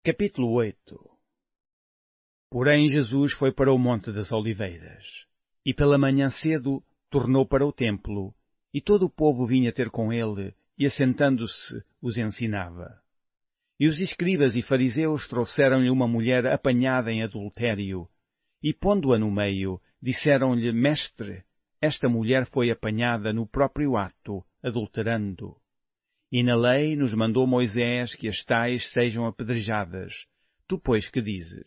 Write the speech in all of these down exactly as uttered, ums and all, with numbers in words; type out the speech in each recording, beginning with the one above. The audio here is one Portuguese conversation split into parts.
Capítulo oito. Porém Jesus foi para o Monte das Oliveiras, e pela manhã cedo tornou para o templo, e todo o povo vinha ter com ele, e assentando-se os ensinava. E os escribas e fariseus trouxeram-lhe uma mulher apanhada em adultério, e pondo-a no meio, disseram-lhe: Mestre, esta mulher foi apanhada no próprio ato, adulterando. E na lei nos mandou Moisés que as tais sejam apedrejadas. Tu, pois, que dizes?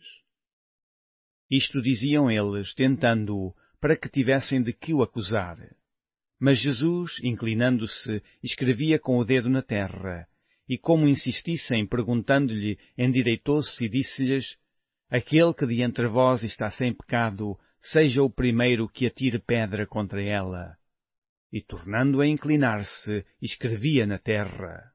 Isto diziam eles, tentando-o, para que tivessem de que o acusar. Mas Jesus, inclinando-se, escrevia com o dedo na terra, e como insistissem, perguntando-lhe, endireitou-se e disse-lhes: Aquele que de entre vós está sem pecado, seja o primeiro que atire pedra contra ela. E, tornando a inclinar-se, escrevia na terra.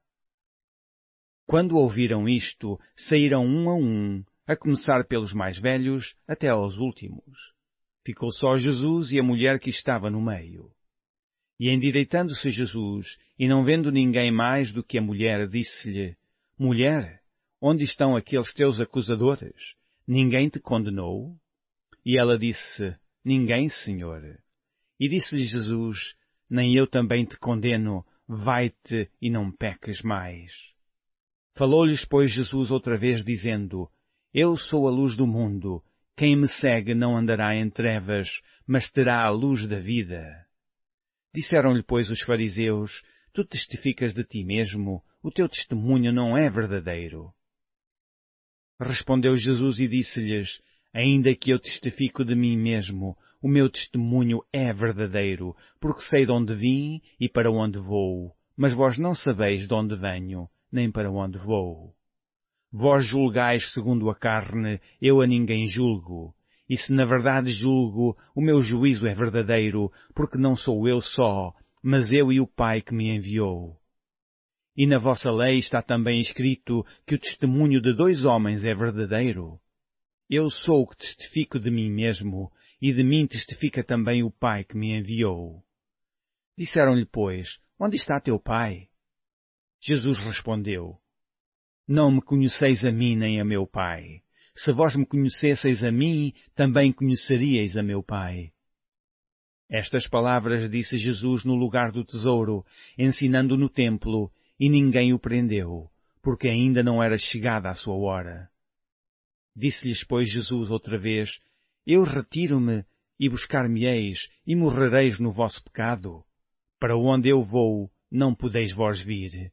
Quando ouviram isto, saíram um a um, a começar pelos mais velhos até aos últimos. Ficou só Jesus e a mulher que estava no meio. E endireitando-se Jesus, e não vendo ninguém mais do que a mulher, disse-lhe: Mulher, onde estão aqueles teus acusadores? Ninguém te condenou? E ela disse: Ninguém, Senhor. E disse-lhe Jesus: Nem eu também te condeno, vai-te e não peques mais. Falou-lhes, pois, Jesus outra vez, dizendo: Eu sou a luz do mundo. Quem me segue não andará em trevas, mas terá a luz da vida. Disseram-lhe, pois, os fariseus: Tu testificas de ti mesmo, o teu testemunho não é verdadeiro. Respondeu Jesus e disse-lhes: Ainda que eu testifico de mim mesmo, o meu testemunho é verdadeiro, porque sei de onde vim e para onde vou, mas vós não sabeis de onde venho, nem para onde vou. Vós julgais segundo a carne, eu a ninguém julgo. E se na verdade julgo, o meu juízo é verdadeiro, porque não sou eu só, mas eu e o Pai que me enviou. E na vossa lei está também escrito que o testemunho de dois homens é verdadeiro. Eu sou o que testifico de mim mesmo, e de mim testifica também o Pai que me enviou. Disseram-lhe, pois: Onde está teu Pai? Jesus respondeu: Não me conheceis a mim nem a meu Pai. Se vós me conhecesseis a mim, também conheceríeis a meu Pai. Estas palavras disse Jesus no lugar do tesouro, ensinando no templo, e ninguém o prendeu, porque ainda não era chegada a sua hora. Disse-lhes, pois, Jesus outra vez: Eu retiro-me, e buscar-me-eis, e morrereis no vosso pecado. Para onde eu vou, não podeis vós vir.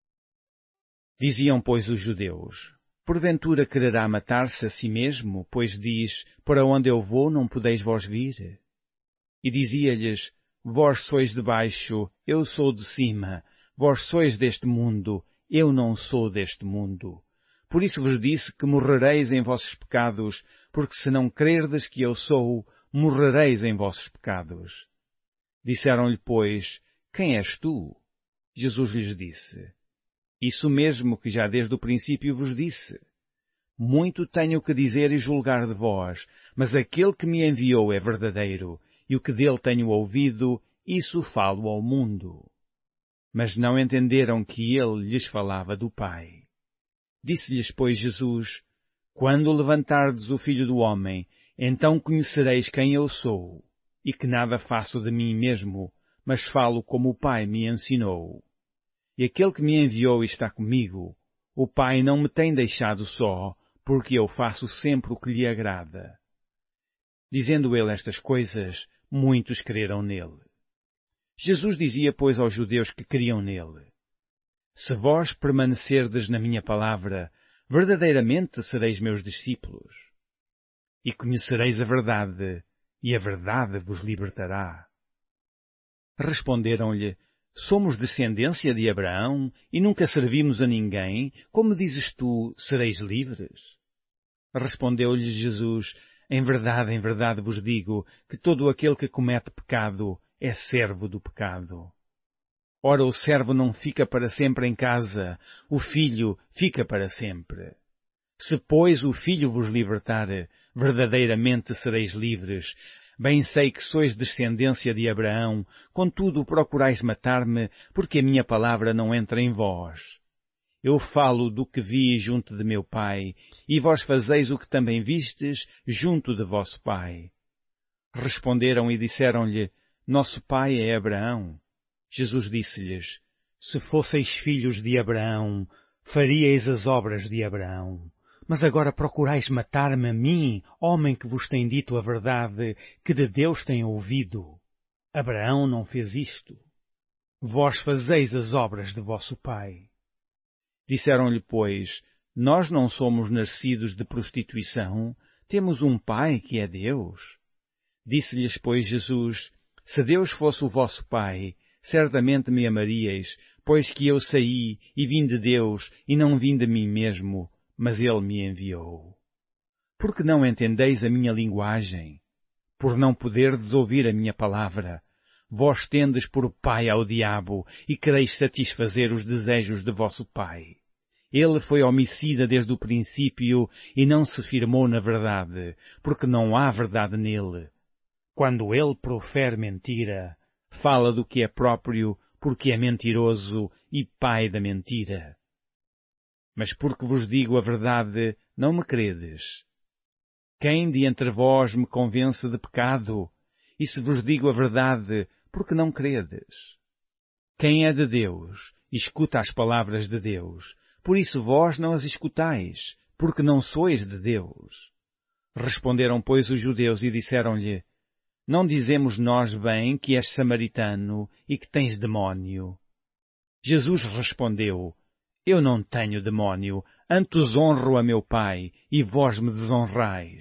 Diziam, pois, os judeus: Porventura quererá matar-se a si mesmo, pois diz: Para onde eu vou, não podeis vós vir? E dizia-lhes: Vós sois de baixo, eu sou de cima. Vós sois deste mundo, eu não sou deste mundo. Por isso vos disse que morrereis em vossos pecados, porque se não crerdes que eu sou, morrereis em vossos pecados. Disseram-lhe, pois: Quem és tu? Jesus lhes disse: Isso mesmo que já desde o princípio vos disse. Muito tenho que dizer e julgar de vós, mas aquele que me enviou é verdadeiro, e o que dele tenho ouvido, isso falo ao mundo. Mas não entenderam que ele lhes falava do Pai. Disse-lhes, pois, Jesus: Quando levantardes o Filho do Homem, então conhecereis quem eu sou, e que nada faço de mim mesmo, mas falo como o Pai me ensinou. E aquele que me enviou está comigo. O Pai não me tem deixado só, porque eu faço sempre o que lhe agrada. Dizendo ele estas coisas, muitos creram nele. Jesus dizia, pois, aos judeus que criam nele: Se vós permanecerdes na minha palavra, verdadeiramente sereis meus discípulos. E conhecereis a verdade, e a verdade vos libertará. Responderam-lhe: Somos descendência de Abraão e nunca servimos a ninguém. Como dizes tu, sereis livres? Respondeu-lhes Jesus: Em verdade, em verdade vos digo que todo aquele que comete pecado é servo do pecado. Ora, o servo não fica para sempre em casa, o filho fica para sempre. Se, pois, o Filho vos libertar, verdadeiramente sereis livres. Bem sei que sois descendência de Abraão, contudo procurais matar-me, porque a minha palavra não entra em vós. Eu falo do que vi junto de meu pai, e vós fazeis o que também vistes junto de vosso pai. Responderam e disseram-lhe, Nosso pai é Abraão. Jesus disse-lhes, Se fosseis filhos de Abraão, faríeis as obras de Abraão. Mas agora procurais matar-me a mim, homem que vos tem dito a verdade, que de Deus tem ouvido. Abraão não fez isto. Vós fazeis as obras de vosso pai. Disseram-lhe, pois, Nós não somos nascidos de prostituição, temos um pai que é Deus. Disse-lhes, pois, Jesus, Se Deus fosse o vosso pai, certamente me amaríeis, pois que eu saí e vim de Deus e não vim de mim mesmo, mas Ele me enviou. Por que não entendeis a minha linguagem? Por não poderdes ouvir a minha palavra. Vós tendes por pai ao diabo e quereis satisfazer os desejos de vosso pai. Ele foi homicida desde o princípio e não se firmou na verdade, porque não há verdade nele. Quando ele profere mentira, fala do que é próprio, porque é mentiroso e pai da mentira. Mas porque vos digo a verdade, não me credes. Quem de entre vós me convence de pecado? E se vos digo a verdade, por que não credes? Quem é de Deus, escuta as palavras de Deus. Por isso vós não as escutais, porque não sois de Deus. Responderam, pois, os judeus e disseram-lhe, Não dizemos nós bem que és samaritano e que tens demónio? Jesus respondeu, Eu não tenho demónio, antes honro a meu Pai, e vós me desonrais.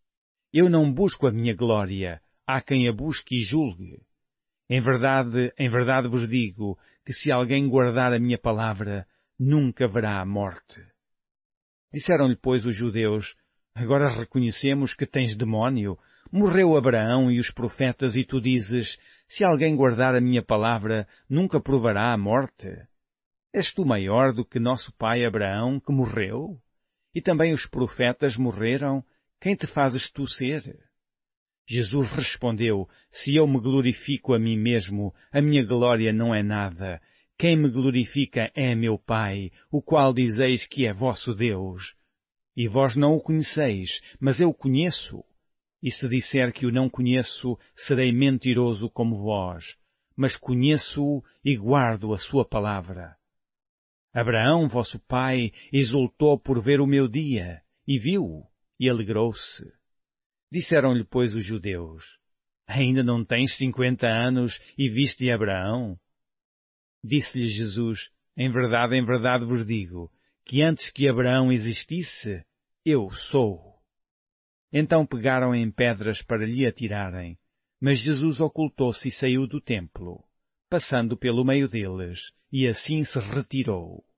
Eu não busco a minha glória, há quem a busque e julgue. Em verdade, em verdade vos digo, que se alguém guardar a minha palavra, nunca verá a morte. Disseram-lhe, pois, os judeus, Agora reconhecemos que tens demónio. Morreu Abraão e os profetas, e tu dizes, Se alguém guardar a minha palavra, nunca provará a morte. És tu maior do que nosso pai Abraão, que morreu? E também os profetas morreram? Quem te fazes tu ser? Jesus respondeu, Se eu me glorifico a mim mesmo, a minha glória não é nada. Quem me glorifica é meu Pai, o qual dizeis que é vosso Deus. E vós não o conheceis, mas eu o conheço. E se disser que o não conheço, serei mentiroso como vós. Mas conheço-o e guardo a sua palavra. Abraão, vosso pai, exultou por ver o meu dia, e viu-o, e alegrou-se. Disseram-lhe, pois, os judeus, Ainda não tens cinquenta anos e viste Abraão? Disse-lhe Jesus, Em verdade, em verdade vos digo, que antes que Abraão existisse, eu sou. Então pegaram em pedras para lhe atirarem, mas Jesus ocultou-se e saiu do templo, passando pelo meio deles, e assim se retirou.